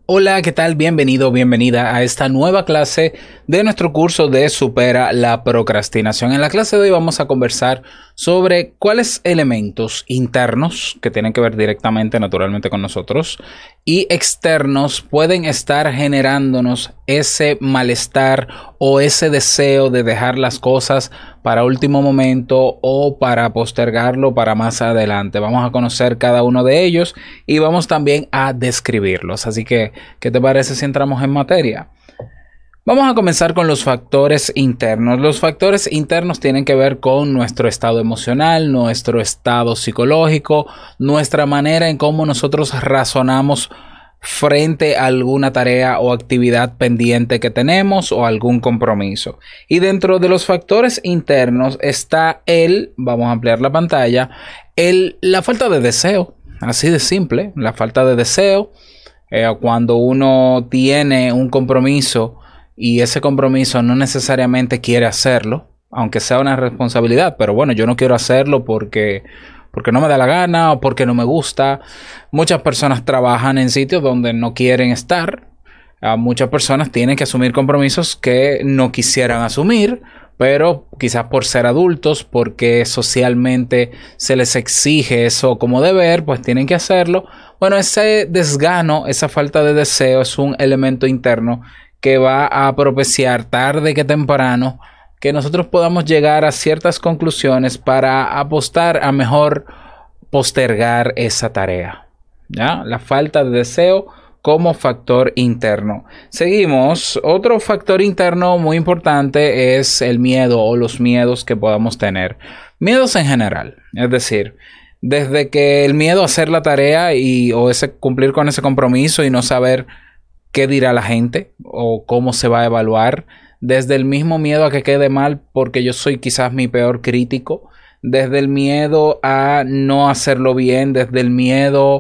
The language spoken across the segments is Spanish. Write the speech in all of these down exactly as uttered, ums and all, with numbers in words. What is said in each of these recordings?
Hola, ¿qué tal? Bienvenido, bienvenida a esta nueva clase de nuestro curso de Supera la Procrastinación. En la clase de hoy vamos a conversar sobre cuáles elementos internos, que tienen que ver directamente, naturalmente, con nosotros, y externos pueden estar generándonos ese malestar o ese deseo de dejar las cosas para último momento o para postergarlo para más adelante. Vamos a conocer cada uno de ellos y vamos también a describirlos. Así que, ¿qué te parece si entramos en materia? Vamos a comenzar con los factores internos. Los factores internos tienen que ver con nuestro estado emocional, nuestro estado psicológico, nuestra manera en cómo nosotros razonamos frente a alguna tarea o actividad pendiente que tenemos o algún compromiso. Y dentro de los factores internos está el, vamos a ampliar la pantalla, el, la falta de deseo. Así de simple, la falta de deseo. Eh, cuando uno tiene un compromiso y ese compromiso no necesariamente quiere hacerlo, aunque sea una responsabilidad, pero bueno, yo no quiero hacerlo porque, porque no me da la gana o porque no me gusta. Muchas personas trabajan en sitios donde no quieren estar. Uh, muchas personas tienen que asumir compromisos que no quisieran asumir, pero quizás por ser adultos, porque socialmente se les exige eso como deber, pues tienen que hacerlo. Bueno, ese desgano, esa falta de deseo es un elemento interno que va a propiciar tarde que temprano que nosotros podamos llegar a ciertas conclusiones para apostar a mejor postergar esa tarea. ¿Ya? La falta de deseo como factor interno. Seguimos. Otro factor interno muy importante es el miedo o los miedos que podamos tener. Miedos en general. Es decir, desde que el miedo a hacer la tarea y o ese cumplir con ese compromiso y no saber qué dirá la gente o cómo se va a evaluar, desde el mismo miedo a que quede mal porque yo soy quizás mi peor crítico, desde el miedo a no hacerlo bien, desde el miedo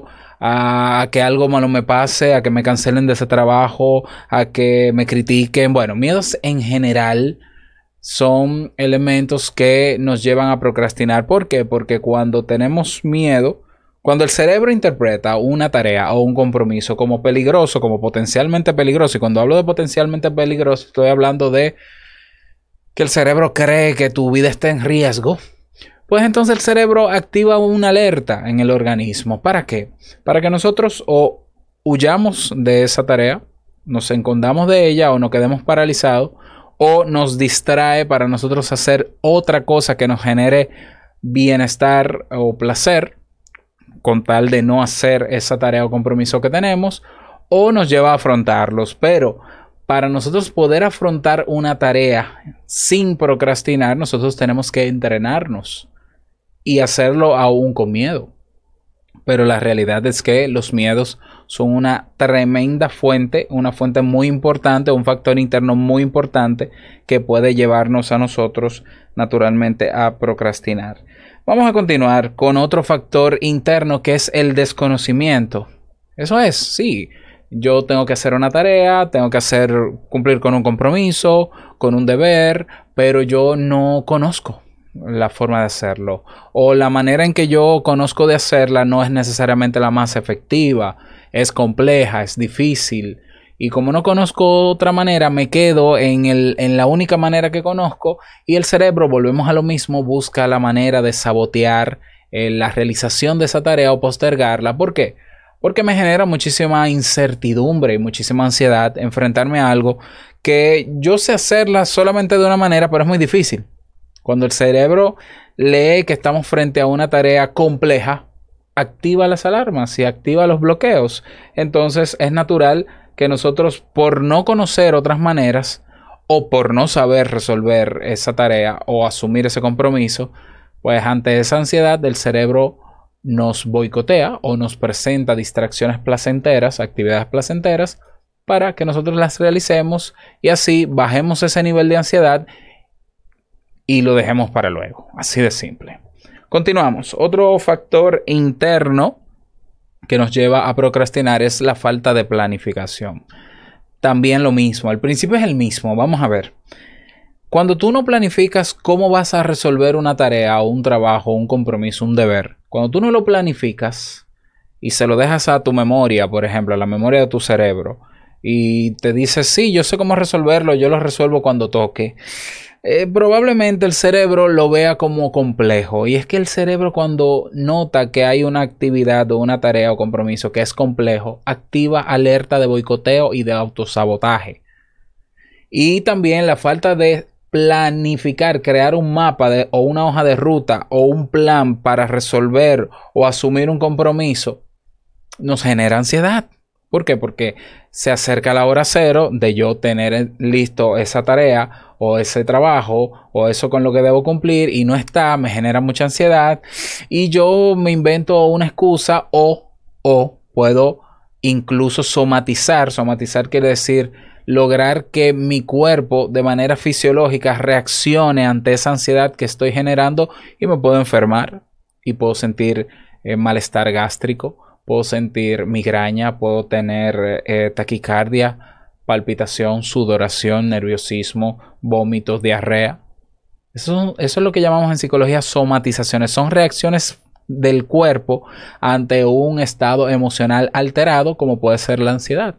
a, a que algo malo me pase, a que me cancelen de ese trabajo, a que me critiquen. Bueno, miedos en general son elementos que nos llevan a procrastinar. ¿Por qué? Porque cuando tenemos miedo, cuando el cerebro interpreta una tarea o un compromiso como peligroso, como potencialmente peligroso, y cuando hablo de potencialmente peligroso, estoy hablando de que el cerebro cree que tu vida está en riesgo, pues entonces el cerebro activa una alerta en el organismo. ¿Para qué? Para que nosotros o huyamos de esa tarea, nos escondamos de ella o nos quedemos paralizados, o nos distrae para nosotros hacer otra cosa que nos genere bienestar o placer, con tal de no hacer esa tarea o compromiso que tenemos, o nos lleva a afrontarlos. Pero para nosotros poder afrontar una tarea sin procrastinar, nosotros tenemos que entrenarnos y hacerlo aún con miedo. Pero la realidad es que los miedos son una tremenda fuente, una fuente muy importante, un factor interno muy importante que puede llevarnos a nosotros naturalmente a procrastinar. Vamos a continuar con otro factor interno que es el desconocimiento. Eso es, sí, yo tengo que hacer una tarea, tengo que hacer, cumplir con un compromiso, con un deber, pero yo no conozco la forma de hacerlo. O la manera en que yo conozco de hacerla no es necesariamente la más efectiva, es compleja, es difícil. Y como no conozco otra manera, me quedo en, el, en la única manera que conozco y el cerebro, volvemos a lo mismo, busca la manera de sabotear eh, la realización de esa tarea o postergarla. ¿Por qué? Porque me genera muchísima incertidumbre y muchísima ansiedad enfrentarme a algo que yo sé hacerla solamente de una manera, pero es muy difícil. Cuando el cerebro lee que estamos frente a una tarea compleja, activa las alarmas y activa los bloqueos. Entonces es natural que nosotros, por no conocer otras maneras o por no saber resolver esa tarea o asumir ese compromiso, pues ante esa ansiedad el cerebro nos boicotea o nos presenta distracciones placenteras, actividades placenteras, para que nosotros las realicemos y así bajemos ese nivel de ansiedad y lo dejemos para luego. Así de simple. Continuamos. Otro factor interno que nos lleva a procrastinar es la falta de planificación. También lo mismo, al principio es el mismo. Vamos a ver. Cuando tú no planificas cómo vas a resolver una tarea o un trabajo, un compromiso, un deber, cuando tú no lo planificas, y se lo dejas a tu memoria, por ejemplo, a la memoria de tu cerebro, y te dice, sí, yo sé cómo resolverlo, yo lo resuelvo cuando toque, eh, probablemente el cerebro lo vea como complejo. Y es que el cerebro, cuando nota que hay una actividad o una tarea o compromiso que es complejo, activa alerta de boicoteo y de autosabotaje. Y también la falta de planificar, crear un mapa de, o una hoja de ruta o un plan para resolver o asumir un compromiso nos genera ansiedad. ¿Por qué? Porque se acerca la hora cero de yo tener listo esa tarea o ese trabajo o eso con lo que debo cumplir y no está, me genera mucha ansiedad y yo me invento una excusa o, o puedo incluso somatizar. Somatizar quiere decir lograr que mi cuerpo de manera fisiológica reaccione ante esa ansiedad que estoy generando y me puedo enfermar y puedo sentir eh, malestar gástrico. Puedo sentir migraña, puedo tener eh, taquicardia, palpitación, sudoración, nerviosismo, vómitos, diarrea. Eso, eso es lo que llamamos en psicología somatizaciones. Son reacciones del cuerpo ante un estado emocional alterado, como puede ser la ansiedad.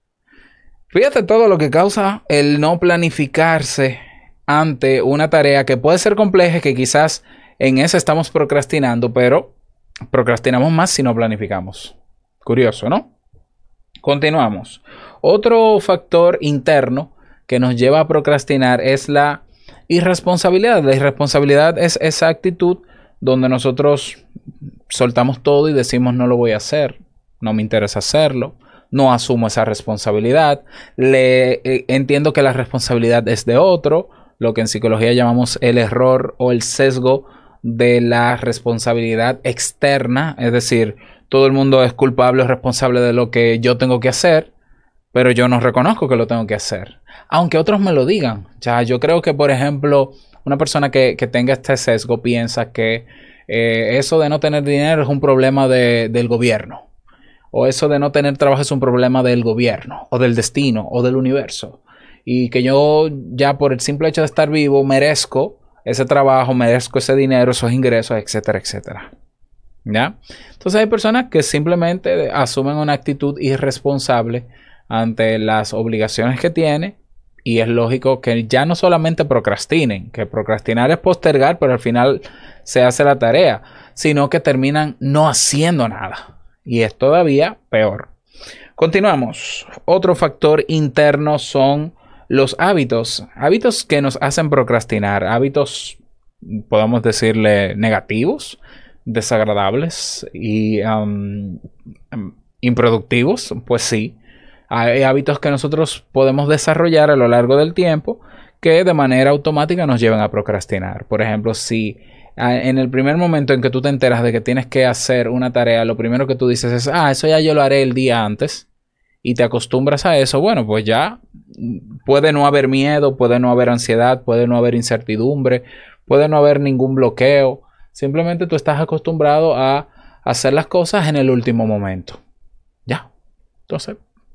Fíjate todo lo que causa el no planificarse ante una tarea que puede ser compleja, que quizás en esa estamos procrastinando, pero procrastinamos más si no planificamos. Curioso, ¿no? Continuamos. Otro factor interno que nos lleva a procrastinar es la irresponsabilidad. La irresponsabilidad es esa actitud donde nosotros soltamos todo y decimos no lo voy a hacer, no me interesa hacerlo, no asumo esa responsabilidad, le eh, entiendo que la responsabilidad es de otro, lo que en psicología llamamos el error o el sesgo de la responsabilidad externa, es decir, todo el mundo es culpable o responsable de lo que yo tengo que hacer, pero yo no reconozco que lo tengo que hacer, aunque otros me lo digan. Ya, yo creo que, por ejemplo, una persona que, que tenga este sesgo piensa que eh, eso de no tener dinero es un problema de, del gobierno, o eso de no tener trabajo es un problema del gobierno, o del destino, o del universo, y que yo ya por el simple hecho de estar vivo merezco ese trabajo, merezco ese dinero, esos ingresos, etcétera, etcétera. ¿Ya? Entonces hay personas que simplemente asumen una actitud irresponsable ante las obligaciones que tiene y es lógico que ya no solamente procrastinen, que procrastinar es postergar, pero al final se hace la tarea, sino que terminan no haciendo nada y es todavía peor. Continuamos. Otro factor interno son los hábitos, hábitos que nos hacen procrastinar, hábitos, podemos decirle, negativos, desagradables y um, improductivos, pues sí. Hay hábitos que nosotros podemos desarrollar a lo largo del tiempo que de manera automática nos llevan a procrastinar. Por ejemplo, si en el primer momento en que tú te enteras de que tienes que hacer una tarea, lo primero que tú dices es, ah, eso ya yo lo haré el día antes, y te acostumbras a eso, bueno, pues ya puede no haber miedo, puede no haber ansiedad, puede no haber incertidumbre, puede no haber ningún bloqueo. Simplemente tú estás acostumbrado a hacer las cosas en el último momento. Ya. Entonces,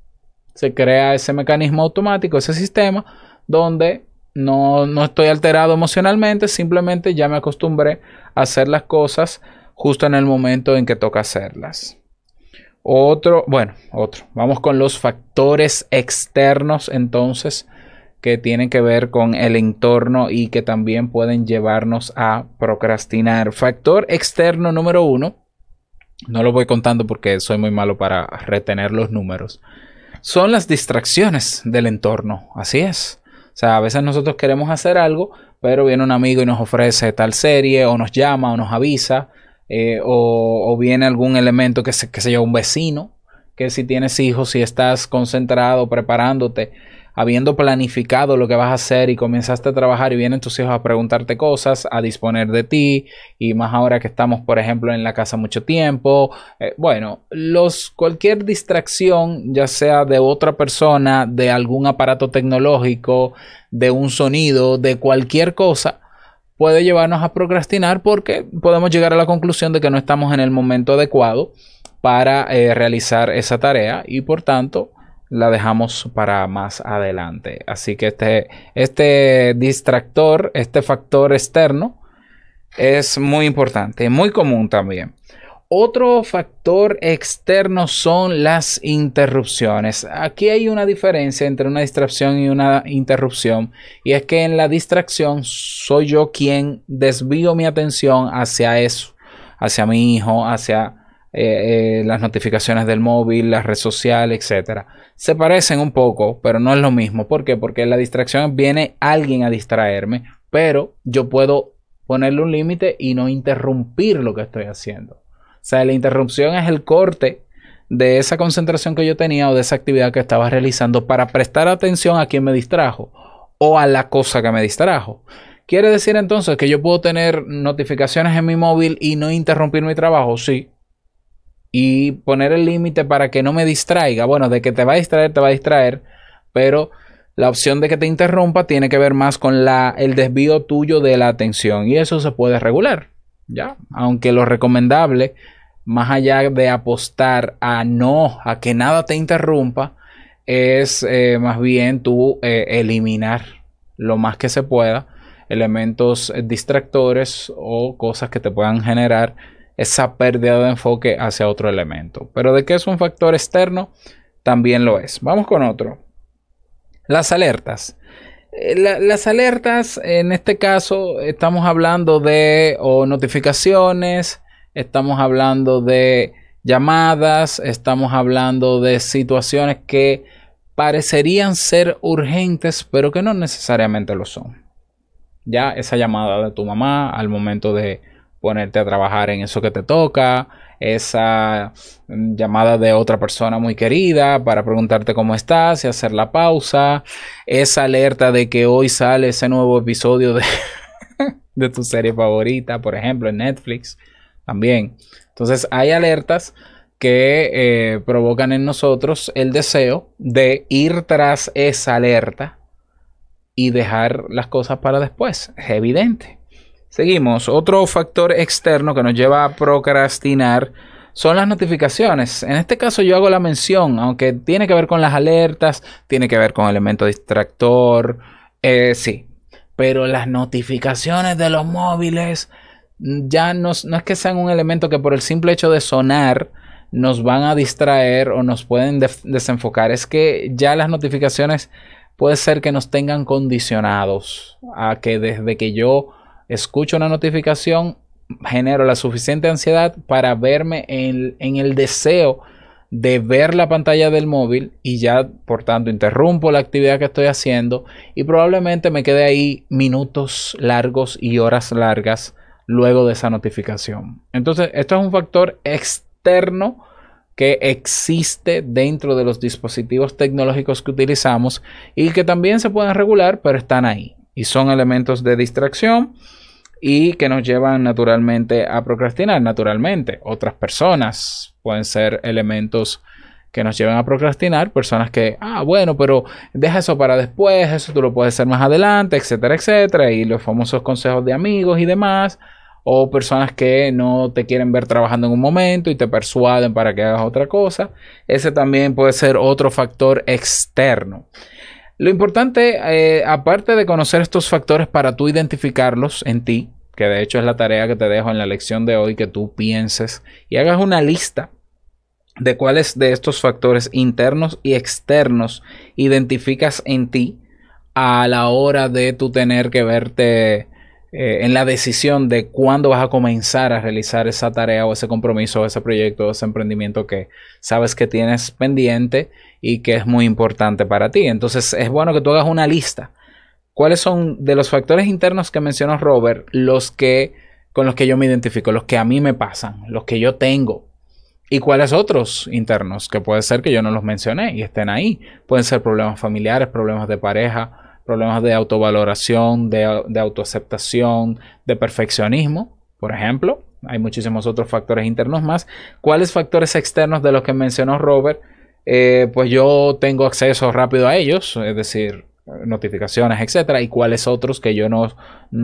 se crea ese mecanismo automático, ese sistema, donde no, no estoy alterado emocionalmente, simplemente ya me acostumbré a hacer las cosas justo en el momento en que toca hacerlas. Otro, bueno, otro. Vamos con los factores externos entonces que tienen que ver con el entorno y que también pueden llevarnos a procrastinar. Factor externo número uno, no lo voy contando porque soy muy malo para retener los números, son las distracciones del entorno. Así es. O sea, a veces nosotros queremos hacer algo, pero viene un amigo y nos ofrece tal serie o nos llama o nos avisa. Eh, o, o viene algún elemento que se, que se llama un vecino, que si tienes hijos, si estás concentrado, preparándote, habiendo planificado lo que vas a hacer y comenzaste a trabajar y vienen tus hijos a preguntarte cosas, a disponer de ti, y más ahora que estamos, por ejemplo, en la casa mucho tiempo, eh, bueno, los, cualquier distracción, ya sea de otra persona, de algún aparato tecnológico, de un sonido, de cualquier cosa, puede llevarnos a procrastinar porque podemos llegar a la conclusión de que no estamos en el momento adecuado para eh, realizar esa tarea y por tanto la dejamos para más adelante. Así que este, este distractor, este factor externo es muy importante, muy común también. Otro factor externo son las interrupciones. Aquí hay una diferencia entre una distracción y una interrupción, y es que en la distracción soy yo quien desvío mi atención hacia eso, hacia mi hijo, hacia eh, eh, las notificaciones del móvil, las redes sociales, etcétera. Se parecen un poco, pero no es lo mismo. ¿Por qué? Porque en la distracción viene alguien a distraerme, pero yo puedo ponerle un límite y no interrumpir lo que estoy haciendo. O sea, la interrupción es el corte de esa concentración que yo tenía o de esa actividad que estaba realizando para prestar atención a quien me distrajo o a la cosa que me distrajo. ¿Quiere decir entonces que yo puedo tener notificaciones en mi móvil y no interrumpir mi trabajo? Sí. Y poner el límite para que no me distraiga. Bueno, de que te va a distraer, te va a distraer, pero la opción de que te interrumpa tiene que ver más con la, el desvío tuyo de la atención, y eso se puede regular. Ya, aunque lo recomendable, más allá de apostar a no, a que nada te interrumpa, es eh, más bien tú eh, eliminar lo más que se pueda elementos distractores o cosas que te puedan generar esa pérdida de enfoque hacia otro elemento. Pero de que es un factor externo, también lo es. Vamos con otro. Las alertas. La, las alertas, en este caso, estamos hablando de o notificaciones, estamos hablando de llamadas, estamos hablando de situaciones que parecerían ser urgentes, pero que no necesariamente lo son. Ya esa llamada de tu mamá al momento de ponerte a trabajar en eso que te toca, esa llamada de otra persona muy querida para preguntarte cómo estás y hacer la pausa, esa alerta de que hoy sale ese nuevo episodio de, de tu serie favorita, por ejemplo, en Netflix, también. Entonces hay alertas que eh, provocan en nosotros el deseo de ir tras esa alerta y dejar las cosas para después. Es evidente. Seguimos. Otro factor externo que nos lleva a procrastinar son las notificaciones. En este caso yo hago la mención, aunque tiene que ver con las alertas, tiene que ver con elemento distractor, eh, sí. Pero las notificaciones de los móviles ya no, no es que sean un elemento que por el simple hecho de sonar nos van a distraer o nos pueden desenfocar. Es que ya las notificaciones puede ser que nos tengan condicionados a que desde que yo escucho una notificación, genero la suficiente ansiedad para verme en, en el deseo de ver la pantalla del móvil y ya, por tanto, interrumpo la actividad que estoy haciendo y probablemente me quede ahí minutos largos y horas largas luego de esa notificación. Entonces, esto es un factor externo que existe dentro de los dispositivos tecnológicos que utilizamos y que también se pueden regular, pero están ahí. Y son elementos de distracción y que nos llevan naturalmente a procrastinar. Naturalmente, otras personas pueden ser elementos que nos llevan a procrastinar. Personas que, ah, bueno, pero deja eso para después, eso tú lo puedes hacer más adelante, etcétera, etcétera. Y los famosos consejos de amigos y demás. O personas que no te quieren ver trabajando en un momento y te persuaden para que hagas otra cosa. Ese también puede ser otro factor externo. Lo importante, eh, aparte de conocer estos factores para tú identificarlos en ti, que de hecho es la tarea que te dejo en la lección de hoy, que tú pienses y hagas una lista de cuáles de estos factores internos y externos identificas en ti a la hora de tú tener que verte eh, en la decisión de cuándo vas a comenzar a realizar esa tarea o ese compromiso o ese proyecto o ese emprendimiento que sabes que tienes pendiente y que es muy importante para ti. Entonces es bueno que tú hagas una lista. ¿Cuáles son de los factores internos que mencionó Robert los que con los que yo me identifico, los que a mí me pasan, los que yo tengo? ¿Y cuáles otros internos que puede ser que yo no los mencioné y estén ahí? Pueden ser problemas familiares, problemas de pareja, problemas de autovaloración, de, de autoaceptación, de perfeccionismo, por ejemplo. Hay muchísimos otros factores internos más. ¿Cuáles factores externos de los que mencionó Robert? Eh, pues yo tengo acceso rápido a ellos, es decir, notificaciones, etcétera. ¿Y cuáles otros que yo no,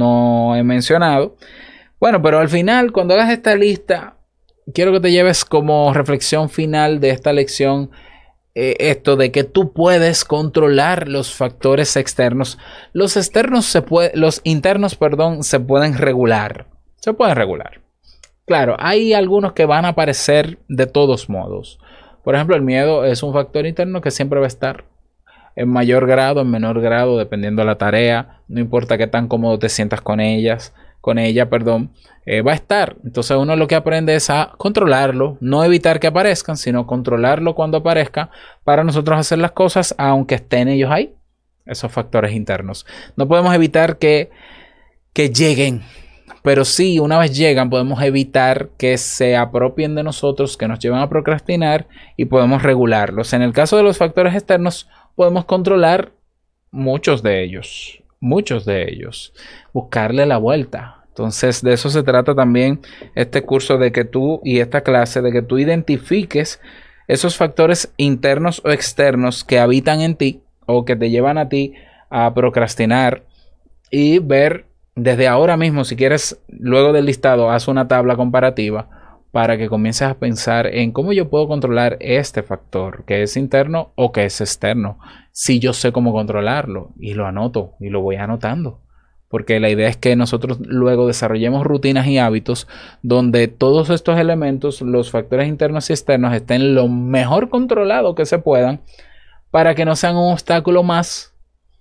no he mencionado? Bueno, pero al final, cuando hagas esta lista, quiero que te lleves como reflexión final de esta lección eh, esto de que tú puedes controlar los factores externos. Los externos se puede, los internos, perdón, se pueden regular. Se pueden regular. Claro, hay algunos que van a aparecer de todos modos. Por ejemplo, el miedo es un factor interno que siempre va a estar en mayor grado, en menor grado, dependiendo de la tarea. No importa qué tan cómodo te sientas con ellas, con ella, perdón, eh, va a estar. Entonces uno lo que aprende es a controlarlo, no evitar que aparezcan, sino controlarlo cuando aparezca para nosotros hacer las cosas aunque estén ellos ahí, esos factores internos. No podemos evitar que, que lleguen, pero sí, una vez llegan, podemos evitar que se apropien de nosotros, que nos lleven a procrastinar y podemos regularlos. En el caso de los factores externos, podemos controlar muchos de ellos, muchos de ellos, buscarle la vuelta. Entonces, de eso se trata también este curso, de que tú y esta clase, de que tú identifiques esos factores internos o externos que habitan en ti o que te llevan a ti a procrastinar y ver desde ahora mismo, si quieres, luego del listado, haz una tabla comparativa para que comiences a pensar en cómo yo puedo controlar este factor, que es interno o que es externo. Si yo sé cómo controlarlo, y lo anoto y lo voy anotando. Porque la idea es que nosotros luego desarrollemos rutinas y hábitos donde todos estos elementos, los factores internos y externos, estén lo mejor controlados que se puedan para que no sean un obstáculo más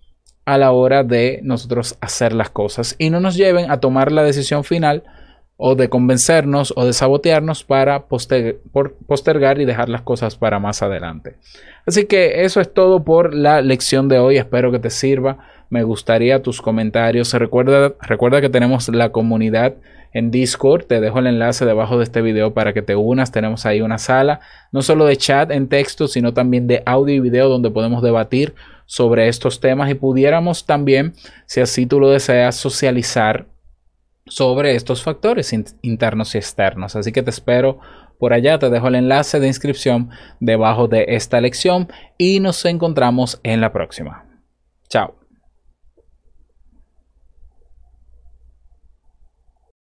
a la hora de nosotros hacer las cosas y no nos lleven a tomar la decisión final o de convencernos o de sabotearnos para poster- postergar y dejar las cosas para más adelante. Así que eso es todo por la lección de hoy. Espero que te sirva. Me gustaría tus comentarios. Recuerda, recuerda que tenemos la comunidad en Discord. Te dejo el enlace debajo de este video para que te unas. Tenemos ahí una sala, no solo de chat en texto, sino también de audio y video donde podemos debatir sobre estos temas y pudiéramos también, si así tú lo deseas, socializar sobre estos factores internos y externos. Así que te espero por allá. Te dejo el enlace de inscripción debajo de esta lección y nos encontramos en la próxima. Chao.